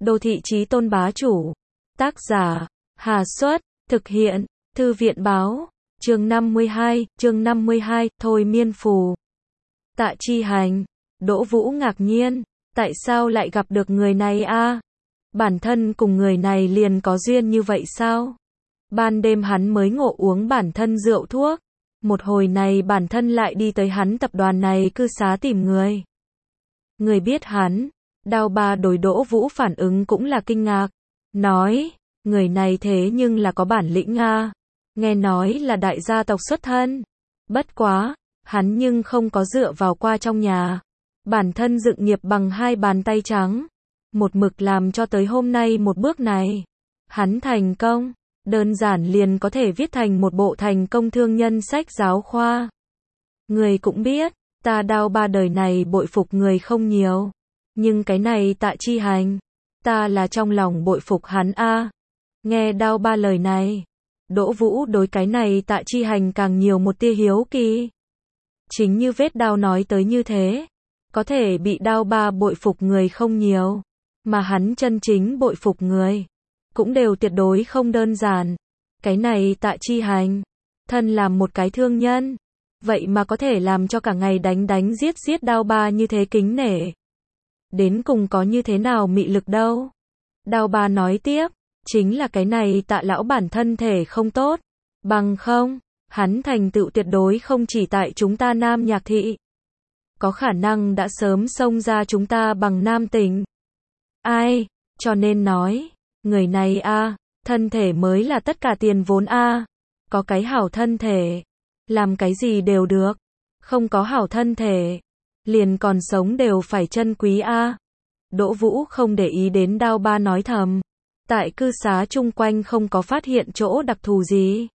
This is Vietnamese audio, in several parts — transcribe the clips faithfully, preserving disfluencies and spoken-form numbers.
Đô thị chí tôn bá chủ. Tác giả, Hà Xuất, thực hiện, Thư viện báo, chương năm mươi hai, chương năm mươi hai, thôi miên phù. Tạ Chi Hành, Đỗ Vũ ngạc nhiên, tại sao lại gặp được người này a? Bản thân cùng người này liền có duyên như vậy sao? Ban đêm hắn mới ngộ uống bản thân rượu thuốc, một hồi này bản thân lại đi tới hắn tập đoàn này cư xá tìm người. Người biết hắn, Đao Ba đối Đỗ Vũ phản ứng cũng là kinh ngạc, nói, người này thế nhưng là có bản lĩnh a, nghe nói là đại gia tộc xuất thân. Bất quá, hắn nhưng không có dựa vào qua trong nhà, bản thân dựng nghiệp bằng hai bàn tay trắng, một mực làm cho tới hôm nay một bước này. Hắn thành công, đơn giản liền có thể viết thành một bộ thành công thương nhân sách giáo khoa. Người cũng biết, ta Đao Ba đời này bội phục người không nhiều, nhưng cái này Tạ Chi Hành, ta là trong lòng bội phục hắn a. Nghe Đao Ba lời này, Đỗ Vũ đối cái này Tạ Chi Hành càng nhiều một tia hiếu kỳ. Chính như vết đao nói tới như thế, có thể bị Đao Ba bội phục người không nhiều, mà hắn chân chính bội phục người, cũng đều tuyệt đối không đơn giản. Cái này Tạ Chi Hành, thân làm một cái thương nhân, vậy mà có thể làm cho cả ngày đánh đánh giết giết Đao Ba như thế kính nể. Đến cùng có như thế nào mị lực đâu? Đao Ba nói tiếp, chính là cái này Tạ lão bản thân thể không tốt, bằng không, hắn thành tựu tuyệt đối không chỉ tại chúng ta Nam Nhạc Thị, có khả năng đã sớm xông ra chúng ta bằng Nam Tỉnh. Ai, cho nên nói, người này a, thân thể mới là tất cả tiền vốn a, có cái hảo thân thể, làm cái gì đều được, không có hảo thân thể, liền còn sống đều phải trân quý a. Đỗ Vũ không để ý đến Đao Ba nói thầm, tại cư xá chung quanh không có phát hiện chỗ đặc thù gì.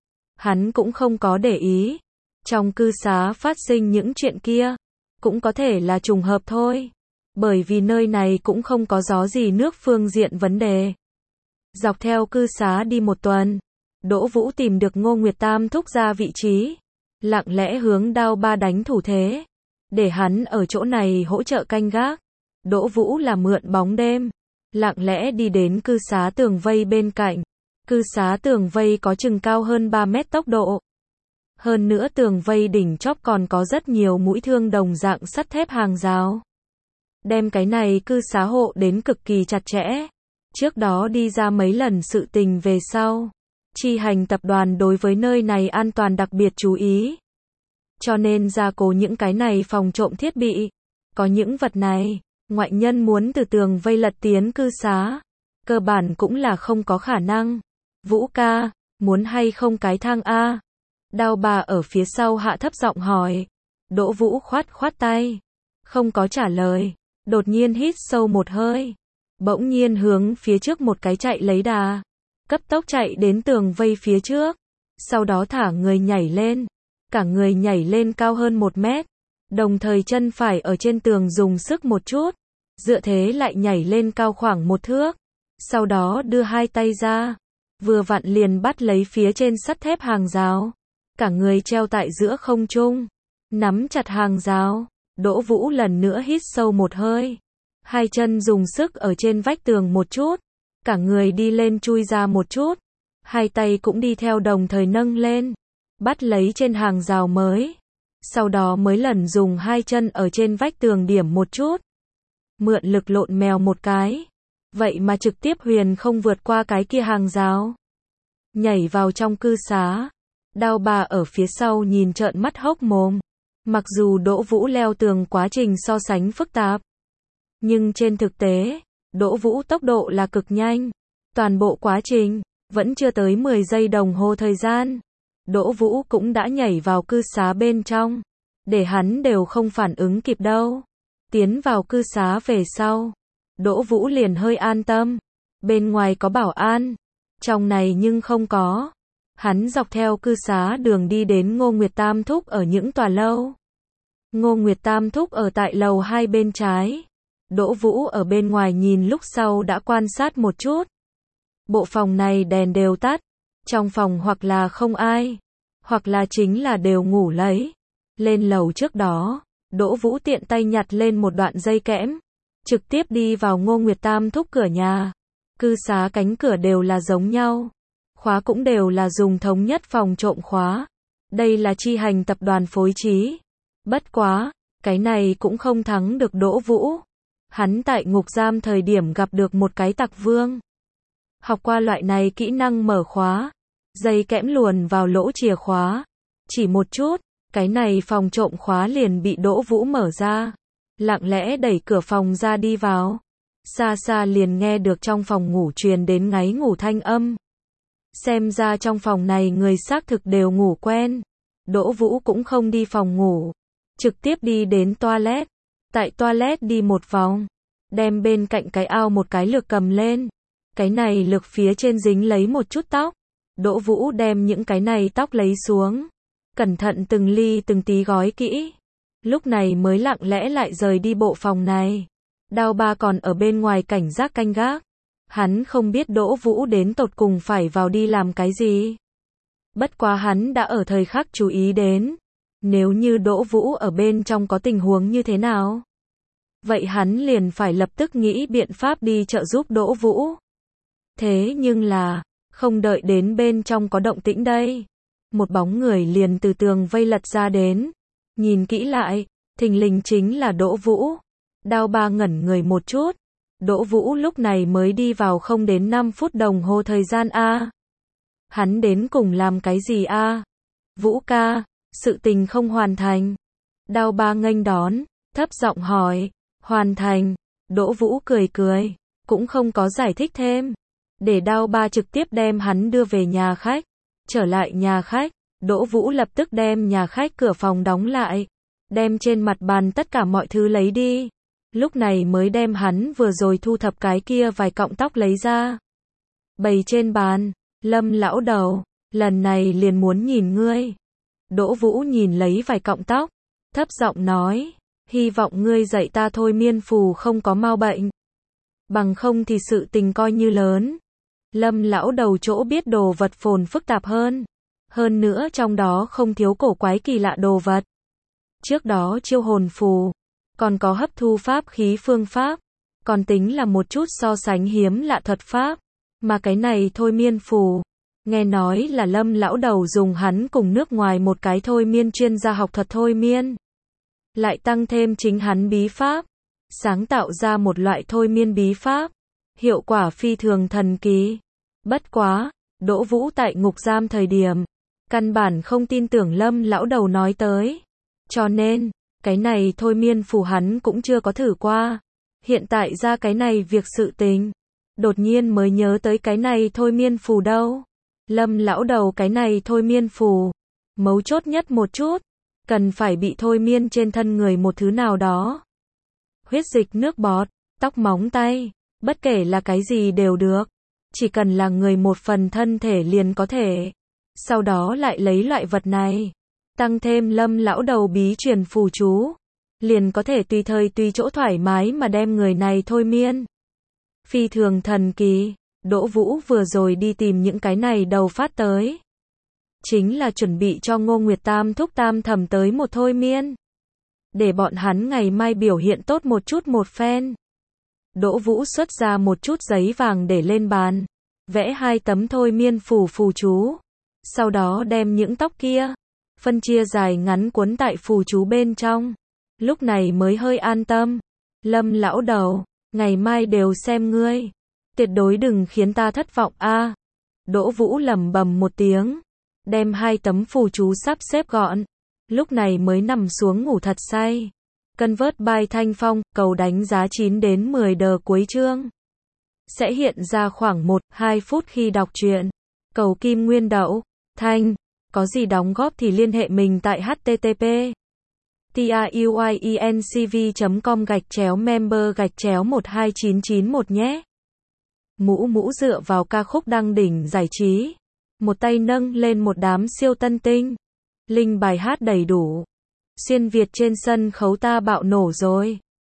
Hắn cũng không có để ý, trong cư xá phát sinh những chuyện kia, cũng có thể là trùng hợp thôi, bởi vì nơi này cũng không có gió gì nước phương diện vấn đề. Dọc theo cư xá đi một tuần, Đỗ Vũ tìm được Ngô Nguyệt Tam thúc ra vị trí, lặng lẽ hướng Đao Ba đánh thủ thế, để hắn ở chỗ này hỗ trợ canh gác. Đỗ Vũ là mượn bóng đêm, lặng lẽ đi đến cư xá tường vây bên cạnh. Cư xá tường vây có chừng cao hơn ba mét tốc độ. Hơn nữa tường vây đỉnh chóp còn có rất nhiều mũi thương đồng dạng sắt thép hàng rào, đem cái này cư xá hộ đến cực kỳ chặt chẽ. Trước đó đi ra mấy lần sự tình về sau, Chi Hành tập đoàn đối với nơi này an toàn đặc biệt chú ý, cho nên gia cố những cái này phòng trộm thiết bị. Có những vật này, ngoại nhân muốn từ tường vây lật tiến cư xá, cơ bản cũng là không có khả năng. Vũ ca, muốn hay không cái thang a? Đao Ba ở phía sau hạ thấp giọng hỏi. Đỗ Vũ khoát khoát tay, không có trả lời, đột nhiên hít sâu một hơi, bỗng nhiên hướng phía trước một cái chạy lấy đà, cấp tốc chạy đến tường vây phía trước, sau đó thả người nhảy lên, cả người nhảy lên cao hơn một mét, đồng thời chân phải ở trên tường dùng sức một chút, dựa thế lại nhảy lên cao khoảng một thước, sau đó đưa hai tay ra, vừa vặn liền bắt lấy phía trên sắt thép hàng rào, cả người treo tại giữa không trung, nắm chặt hàng rào. Đỗ Vũ lần nữa hít sâu một hơi, hai chân dùng sức ở trên vách tường một chút, cả người đi lên chui ra một chút, hai tay cũng đi theo đồng thời nâng lên, bắt lấy trên hàng rào mới, sau đó mới lần dùng hai chân ở trên vách tường điểm một chút, mượn lực lộn mèo một cái, vậy mà trực tiếp huyền không vượt qua cái kia hàng rào, nhảy vào trong cư xá. Đao Ba ở phía sau nhìn trợn mắt hốc mồm. Mặc dù Đỗ Vũ leo tường quá trình so sánh phức tạp, nhưng trên thực tế, Đỗ Vũ tốc độ là cực nhanh. Toàn bộ quá trình, vẫn chưa tới mười giây đồng hồ thời gian, Đỗ Vũ cũng đã nhảy vào cư xá bên trong, để hắn đều không phản ứng kịp đâu. Tiến vào cư xá về sau, Đỗ Vũ liền hơi an tâm, bên ngoài có bảo an, trong này nhưng không có. Hắn dọc theo cư xá đường đi đến Ngô Nguyệt Tam thúc ở những tòa lâu. Ngô Nguyệt Tam thúc ở tại lầu hai bên trái. Đỗ Vũ ở bên ngoài nhìn lúc sau đã quan sát một chút. Bộ phòng này đèn đều tắt, trong phòng hoặc là không ai, hoặc là chính là đều ngủ lấy. Lên lầu trước đó, Đỗ Vũ tiện tay nhặt lên một đoạn dây kẽm, trực tiếp đi vào Ngô Nguyệt Tam thúc cửa nhà. Cư xá cánh cửa đều là giống nhau. Khóa cũng đều là dùng thống nhất phòng trộm khóa. Đây là chi hành tập đoàn phối trí. Bất quá, cái này cũng không thắng được Đỗ Vũ. Hắn tại ngục giam thời điểm gặp được một cái tặc vương. Học qua loại này kỹ năng mở khóa. Dây kẽm luồn vào lỗ chìa khóa. Chỉ một chút, cái này phòng trộm khóa liền bị Đỗ Vũ mở ra. Lặng lẽ đẩy cửa phòng ra đi vào. Xa xa liền nghe được trong phòng ngủ truyền đến ngáy ngủ thanh âm. Xem ra trong phòng này người xác thực đều ngủ quen. Đỗ Vũ cũng không đi phòng ngủ. Trực tiếp đi đến toilet. Tại toilet đi một vòng. Đem bên cạnh cái ao một cái lược cầm lên. Cái này lược phía trên dính lấy một chút tóc. Đỗ Vũ đem những cái này tóc lấy xuống. Cẩn thận từng ly từng tí gói kỹ. Lúc này mới lặng lẽ lại rời đi bộ phòng này. Đao Ba còn ở bên ngoài cảnh giác canh gác. Hắn không biết Đỗ Vũ đến tột cùng phải vào đi làm cái gì. Bất quá hắn đã ở thời khắc chú ý đến. Nếu như Đỗ Vũ ở bên trong có tình huống như thế nào, vậy hắn liền phải lập tức nghĩ biện pháp đi trợ giúp Đỗ Vũ. Thế nhưng là, không đợi đến bên trong có động tĩnh đây. Một bóng người liền từ tường vây lật ra đến. Nhìn kỹ lại, thình lình chính là Đỗ Vũ. Đao Ba ngẩn người một chút. Đỗ Vũ lúc này mới đi vào không đến năm phút đồng hồ thời gian a. Hắn đến cùng làm cái gì a? Vũ ca, sự tình không hoàn thành. Đao Ba nghênh đón, thấp giọng hỏi, hoàn thành. Đỗ Vũ cười cười, cũng không có giải thích thêm. Để Đao Ba trực tiếp đem hắn đưa về nhà khách. Trở lại nhà khách, Đỗ Vũ lập tức đem nhà khách cửa phòng đóng lại. Đem trên mặt bàn tất cả mọi thứ lấy đi. Lúc này mới đem hắn vừa rồi thu thập cái kia vài cọng tóc lấy ra. Bày trên bàn, Lâm lão đầu, lần này liền muốn nhìn ngươi. Đỗ Vũ nhìn lấy vài cọng tóc, thấp giọng nói, hy vọng ngươi dạy ta thôi miên phù không có mau bệnh. Bằng không thì sự tình coi như lớn. Lâm lão đầu chỗ biết đồ vật phồn phức tạp hơn. Hơn nữa trong đó không thiếu cổ quái kỳ lạ đồ vật. Trước đó chiêu hồn phù, còn có hấp thu pháp khí phương pháp, còn tính là một chút so sánh hiếm lạ thuật pháp. Mà cái này thôi miên phù, nghe nói là Lâm lão đầu dùng hắn cùng nước ngoài một cái thôi miên chuyên gia học thuật thôi miên. Lại tăng thêm chính hắn bí pháp, sáng tạo ra một loại thôi miên bí pháp. Hiệu quả phi thường thần kỳ. Bất quá, Đỗ Vũ tại ngục giam thời điểm, căn bản không tin tưởng Lâm lão đầu nói tới. Cho nên, cái này thôi miên phù hắn cũng chưa có thử qua. Hiện tại ra cái này việc sự tình, đột nhiên mới nhớ tới cái này thôi miên phù đâu. Lâm lão đầu cái này thôi miên phù, mấu chốt nhất một chút, cần phải bị thôi miên trên thân người một thứ nào đó. Huyết dịch, nước bọt, tóc, móng tay, bất kể là cái gì đều được. Chỉ cần là người một phần thân thể liền có thể. Sau đó lại lấy loại vật này, tăng thêm Lâm lão đầu bí truyền phù chú, liền có thể tùy thời tùy chỗ thoải mái mà đem người này thôi miên. Phi thường thần kỳ. Đỗ Vũ vừa rồi đi tìm những cái này đầu phát tới, chính là chuẩn bị cho Ngô Nguyệt Tam thúc tam thẩm tới một thôi miên, để bọn hắn ngày mai biểu hiện tốt một chút một phen. Đỗ Vũ xuất ra một chút giấy vàng để lên bàn, vẽ hai tấm thôi miên phù phù chú, sau đó đem những tóc kia phân chia dài ngắn cuốn tại phù chú bên trong. Lúc này mới hơi an tâm. Lâm lão đầu, ngày mai đều xem ngươi, tuyệt đối đừng khiến ta thất vọng a. À. Đỗ Vũ lẩm bẩm một tiếng, đem hai tấm phù chú sắp xếp gọn, lúc này mới nằm xuống ngủ thật say. Convert by Thanh Phong, cầu đánh giá chín đến mười đờ cuối chương. Sẽ hiện ra khoảng một đến hai phút khi đọc truyện. Cầu Kim Nguyên Đậu, Thanh, có gì đóng góp thì liên hệ mình tại http truyencv chấm com gạch chéo member gạch chéo một hai chín chín một nhé. Mũ mũ dựa vào ca khúc đăng đỉnh giải trí. Một tay nâng lên một đám siêu tân tinh. Linh bài hát đầy đủ. Xuyên Việt trên sân khấu ta bạo nổ rồi.